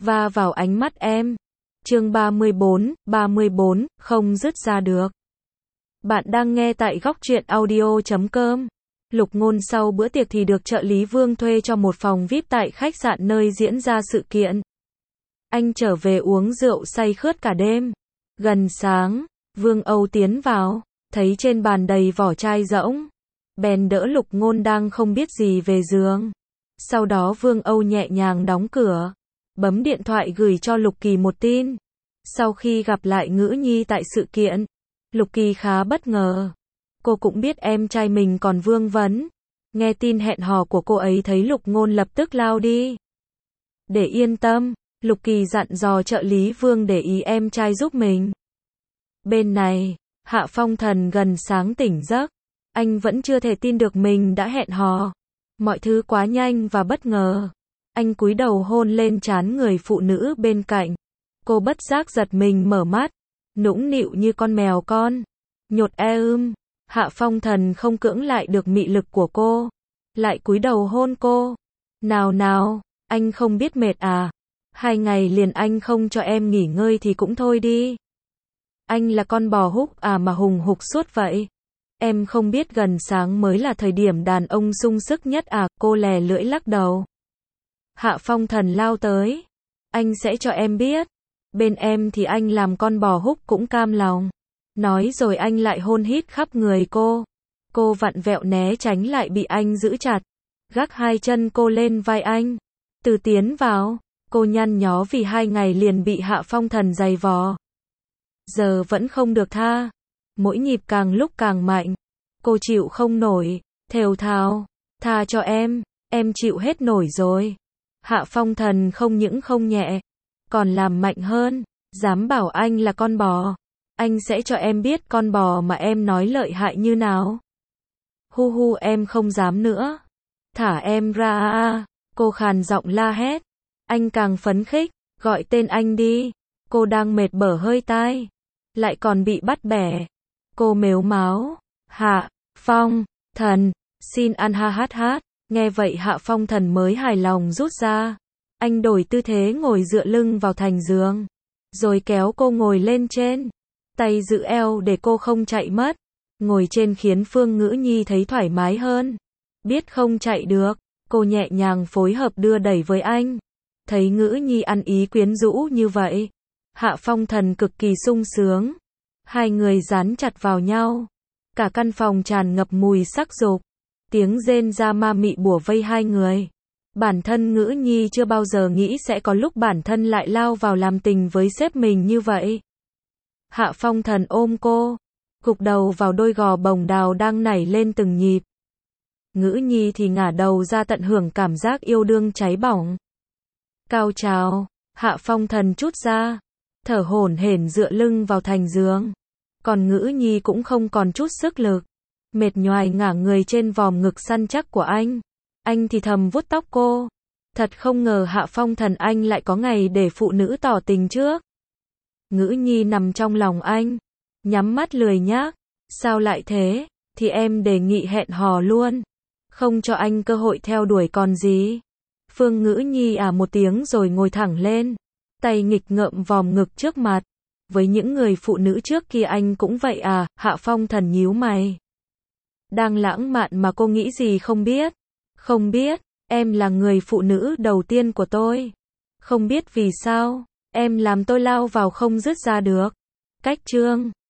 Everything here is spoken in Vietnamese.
va vào ánh mắt em. Chương 34, không dứt ra được. Bạn đang nghe tại góc truyện audio.com. Lục Ngôn sau bữa tiệc thì được trợ lý Vương thuê cho một phòng VIP tại khách sạn nơi diễn ra sự kiện. Anh trở về uống rượu say khướt cả đêm. Gần sáng, Vương Âu tiến vào, thấy trên bàn đầy vỏ chai rỗng. Bèn đỡ Lục Ngôn đang không biết gì về giường. Sau đó Vương Âu nhẹ nhàng đóng cửa, bấm điện thoại gửi cho Lục Kỳ một tin. Sau khi gặp lại Ngữ Nhi tại sự kiện, Lục Kỳ khá bất ngờ. Cô cũng biết em trai mình còn vương vấn. Nghe tin hẹn hò của cô ấy thấy Lục Ngôn lập tức lao đi. Để yên tâm, Lục Kỳ dặn dò trợ lý Vương để ý em trai giúp mình. Bên này, Hạ Phong Thần gần sáng tỉnh giấc. Anh vẫn chưa thể tin được mình đã hẹn hò. Mọi thứ quá nhanh và bất ngờ. Anh cúi đầu hôn lên trán người phụ nữ bên cạnh. Cô bất giác giật mình mở mắt, nũng nịu như con mèo con. Nhột Hạ Phong Thần không cưỡng lại được mị lực của cô, lại cúi đầu hôn cô. Nào, anh không biết mệt à? 2 ngày liền anh không cho em nghỉ ngơi thì cũng thôi đi. Anh là con bò húc à mà hùng hục suốt vậy? Em không biết gần sáng mới là thời điểm đàn ông sung sức nhất à? Cô lè lưỡi lắc đầu. Hạ Phong Thần lao tới. Anh sẽ cho em biết. Bên em thì anh làm con bò húc cũng cam lòng. Nói rồi anh lại hôn hít khắp người cô. Cô vặn vẹo né tránh lại bị anh giữ chặt. Gác 2 chân cô lên vai anh. Từ tiến vào, cô nhăn nhó vì 2 ngày liền bị Hạ Phong Thần giày vò. Giờ vẫn không được tha. Mỗi nhịp càng lúc càng mạnh. Cô chịu không nổi, thều thào. Tha cho em chịu hết nổi rồi. Hạ Phong Thần không những không nhẹ, còn làm mạnh hơn. Dám bảo anh là con bò. Anh sẽ cho em biết con bò mà em nói lợi hại như nào. Hu em không dám nữa. Thả em ra. Cô khàn giọng la hét. Anh càng phấn khích, gọi tên anh đi. Cô đang mệt bở hơi tai, lại còn bị bắt bẻ. Cô mếu máo. Hạ Phong Thần, xin ăn ha. Nghe vậy Hạ Phong Thần mới hài lòng rút ra. Anh đổi tư thế ngồi dựa lưng vào thành giường, rồi kéo cô ngồi lên trên. Tay giữ eo để cô không chạy mất. Ngồi trên khiến Phương Ngữ Nhi thấy thoải mái hơn. Biết không chạy được, cô nhẹ nhàng phối hợp đưa đẩy với anh. Thấy Ngữ Nhi ăn ý quyến rũ như vậy, Hạ Phong Thần cực kỳ sung sướng. Hai người dán chặt vào nhau. Cả căn phòng tràn ngập mùi sắc dục. Tiếng rên ra ma mị bủa vây hai người. Bản thân Ngữ Nhi chưa bao giờ nghĩ sẽ có lúc bản thân lại lao vào làm tình với sếp mình như vậy. Hạ Phong Thần ôm cô, gục đầu vào đôi gò bồng đào đang nảy lên từng nhịp. Ngữ Nhi thì ngả đầu ra tận hưởng cảm giác yêu đương cháy bỏng. Cao trào, Hạ Phong Thần trút ra, thở hổn hển dựa lưng vào thành giường. Còn Ngữ Nhi cũng không còn chút sức lực, mệt nhoài ngả người trên vòm ngực săn chắc của anh. Anh thì thầm vuốt tóc cô. Thật không ngờ Hạ Phong Thần anh lại có ngày để phụ nữ tỏ tình trước. Ngữ Nhi nằm trong lòng anh, nhắm mắt lười nhác. Sao lại thế? Thì em đề nghị hẹn hò luôn. Không cho anh cơ hội theo đuổi còn gì. Phương Ngữ Nhi một tiếng rồi ngồi thẳng lên. Tay nghịch ngợm vòm ngực trước mặt. Với những người phụ nữ trước kia anh cũng vậy à? Hạ Phong Thần nhíu mày. Đang lãng mạn mà cô nghĩ gì không biết? Không biết, em là người phụ nữ đầu tiên của tôi. Không biết vì sao, em làm tôi lao vào không dứt ra được. Cách chương